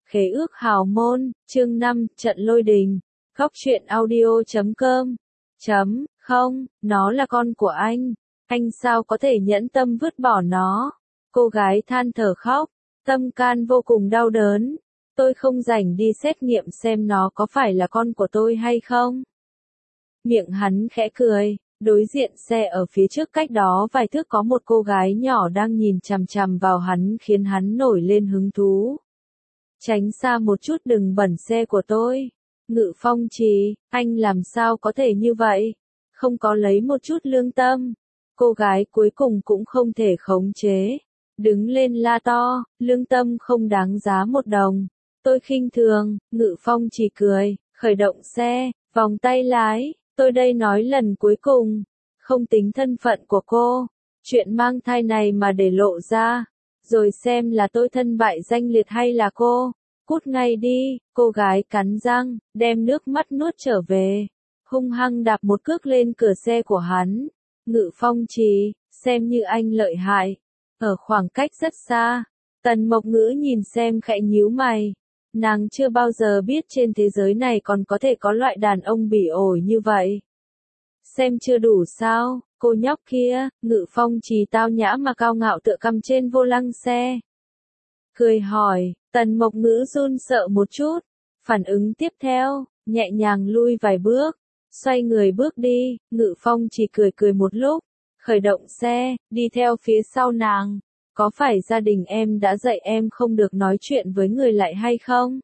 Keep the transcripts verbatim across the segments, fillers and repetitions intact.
Khế ước hào môn, chương năm, trận lôi đình. Góc truyện audio chấm com. Chấm, không, nó là con của anh. Anh sao có thể nhẫn tâm vứt bỏ nó? Cô gái than thở khóc, tâm can vô cùng đau đớn. Tôi không rảnh đi xét nghiệm xem nó có phải là con của tôi hay không. Miệng hắn khẽ cười, đối diện xe ở phía trước cách đó vài thước có một cô gái nhỏ đang nhìn chằm chằm vào hắn khiến hắn nổi lên hứng thú. Tránh xa một chút đừng bẩn xe của tôi. Ngự Phong Trì, anh làm sao có thể như vậy? Không có lấy một chút lương tâm. Cô gái cuối cùng cũng không thể khống chế. Đứng lên la to, lương tâm không đáng giá một đồng. Tôi khinh thường, Ngự Phong Trì cười, khởi động xe, vòng tay lái. Tôi đây nói lần cuối cùng. Không tính thân phận của cô. Chuyện mang thai này mà để lộ ra. Rồi xem là tôi thân bại danh liệt hay là cô. Cút ngay đi, cô gái cắn răng, đem nước mắt nuốt trở về. Hung hăng đạp một cước lên cửa xe của hắn. Ngự Phong Trì, xem như anh lợi hại. Ở khoảng cách rất xa, Tần Mộc Ngữ nhìn xem khẽ nhíu mày. Nàng chưa bao giờ biết trên thế giới này còn có thể có loại đàn ông bỉ ổi như vậy. Xem chưa đủ sao, cô nhóc kia, Ngự Phong Trì tao nhã mà cao ngạo tựa cằm trên vô lăng xe. Cười hỏi, Tần Mộc Ngữ run sợ một chút. Phản ứng tiếp theo, nhẹ nhàng lui vài bước, xoay người bước đi. Ngự Phong Trì cười cười một lúc, khởi động xe, đi theo phía sau nàng. Có phải gia đình em đã dạy em không được nói chuyện với người lại hay không?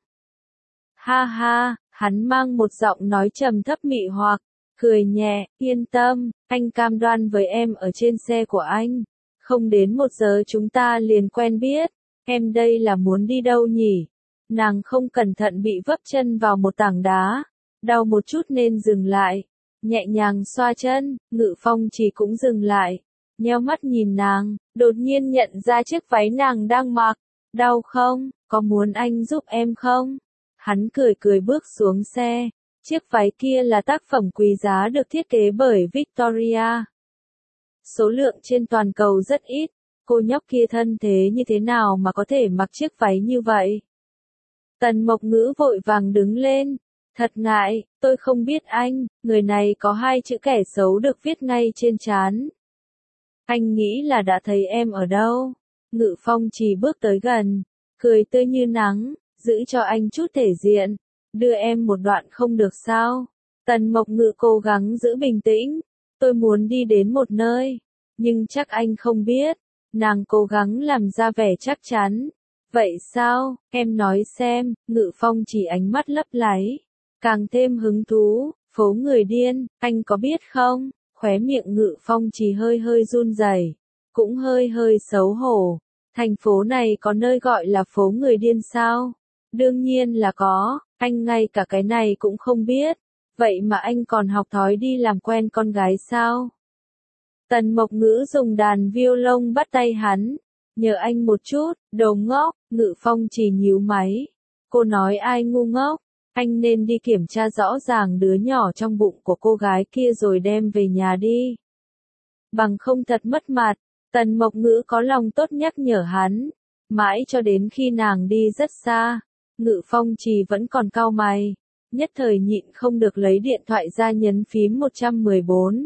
Ha ha, hắn mang một giọng nói trầm thấp mị hoặc, cười nhẹ, yên tâm, anh cam đoan với em ở trên xe của anh. Không đến một giờ chúng ta liền quen biết. Em đây là muốn đi đâu nhỉ? Nàng không cẩn thận bị vấp chân vào một tảng đá. Đau một chút nên dừng lại. Nhẹ nhàng xoa chân, Ngự Phong Trì cũng dừng lại. Nheo mắt nhìn nàng, đột nhiên nhận ra chiếc váy nàng đang mặc. Đau không? Có muốn anh giúp em không? Hắn cười cười bước xuống xe. Chiếc váy kia là tác phẩm quý giá được thiết kế bởi Victoria. Số lượng trên toàn cầu rất ít. Cô nhóc kia thân thế như thế nào mà có thể mặc chiếc váy như vậy? Tần Mộc Ngữ vội vàng đứng lên. Thật ngại, tôi không biết anh, người này có hai chữ kẻ xấu được viết ngay trên trán. Anh nghĩ là đã thấy em ở đâu? Ngự Phong Trì bước tới gần, cười tươi như nắng, giữ cho anh chút thể diện. Đưa em một đoạn không được sao? Tần Mộc Ngữ cố gắng giữ bình tĩnh. Tôi muốn đi đến một nơi, nhưng chắc anh không biết. Nàng cố gắng làm ra vẻ chắc chắn. Vậy sao, em nói xem, Ngự Phong Trì ánh mắt lấp láy. Càng thêm hứng thú, phố người điên, anh có biết không? Khóe miệng Ngự Phong Trì hơi hơi run rẩy, cũng hơi hơi xấu hổ. Thành phố này có nơi gọi là phố người điên sao? Đương nhiên là có, anh ngay cả cái này cũng không biết. Vậy mà anh còn học thói đi làm quen con gái sao? Tần Mộc Ngữ dùng đàn violon bắt tay hắn. Nhờ anh một chút, đồ ngốc. Ngự Phong Trì nhíu máy. Cô nói ai ngu ngốc? Anh nên đi kiểm tra rõ ràng đứa nhỏ trong bụng của cô gái kia rồi đem về nhà đi. Bằng không thật mất mặt. Tần Mộc Ngữ có lòng tốt nhắc nhở hắn. Mãi cho đến khi nàng đi rất xa, Ngự Phong Trì vẫn còn cau mày. Nhất thời nhịn không được lấy điện thoại ra nhấn phím một trăm mười bốn.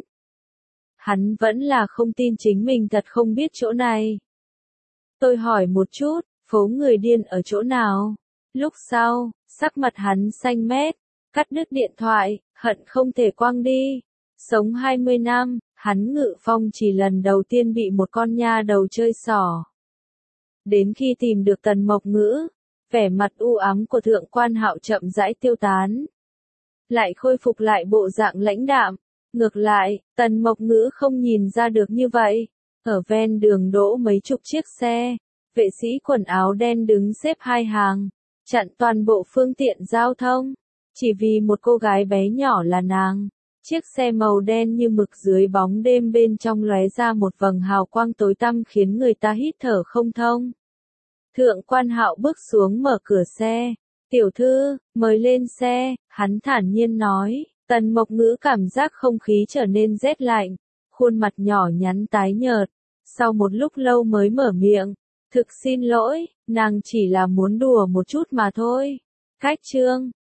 Hắn vẫn là không tin chính mình thật không biết chỗ này. Tôi hỏi một chút, phố người điên ở chỗ nào? Lúc sau, sắc mặt hắn xanh mét, cắt đứt điện thoại, hận không thể quăng đi. Sống hai mươi năm, hắn Ngự Phong chỉ lần đầu tiên bị một con nha đầu chơi xỏ. Đến khi tìm được Tần Mộc Ngữ, vẻ mặt u ám của Thượng Quan Hạo chậm rãi tiêu tán. Lại khôi phục lại bộ dạng lãnh đạm. Ngược lại, Tần Mộc Ngữ không nhìn ra được như vậy. Ở ven đường đỗ mấy chục chiếc xe, vệ sĩ quần áo đen đứng xếp hai hàng, chặn toàn bộ phương tiện giao thông. Chỉ vì một cô gái bé nhỏ là nàng. Chiếc xe màu đen như mực dưới bóng đêm bên trong lóe ra một vầng hào quang tối tăm khiến người ta hít thở không thông. Thượng Quan Hạo bước xuống mở cửa xe. Tiểu thư, mời lên xe, hắn thản nhiên nói. Tần Mộc Ngữ cảm giác không khí trở nên rét lạnh, khuôn mặt nhỏ nhắn tái nhợt, sau một lúc lâu mới mở miệng, Thực xin lỗi, nàng chỉ là muốn đùa một chút mà thôi. Khách trương.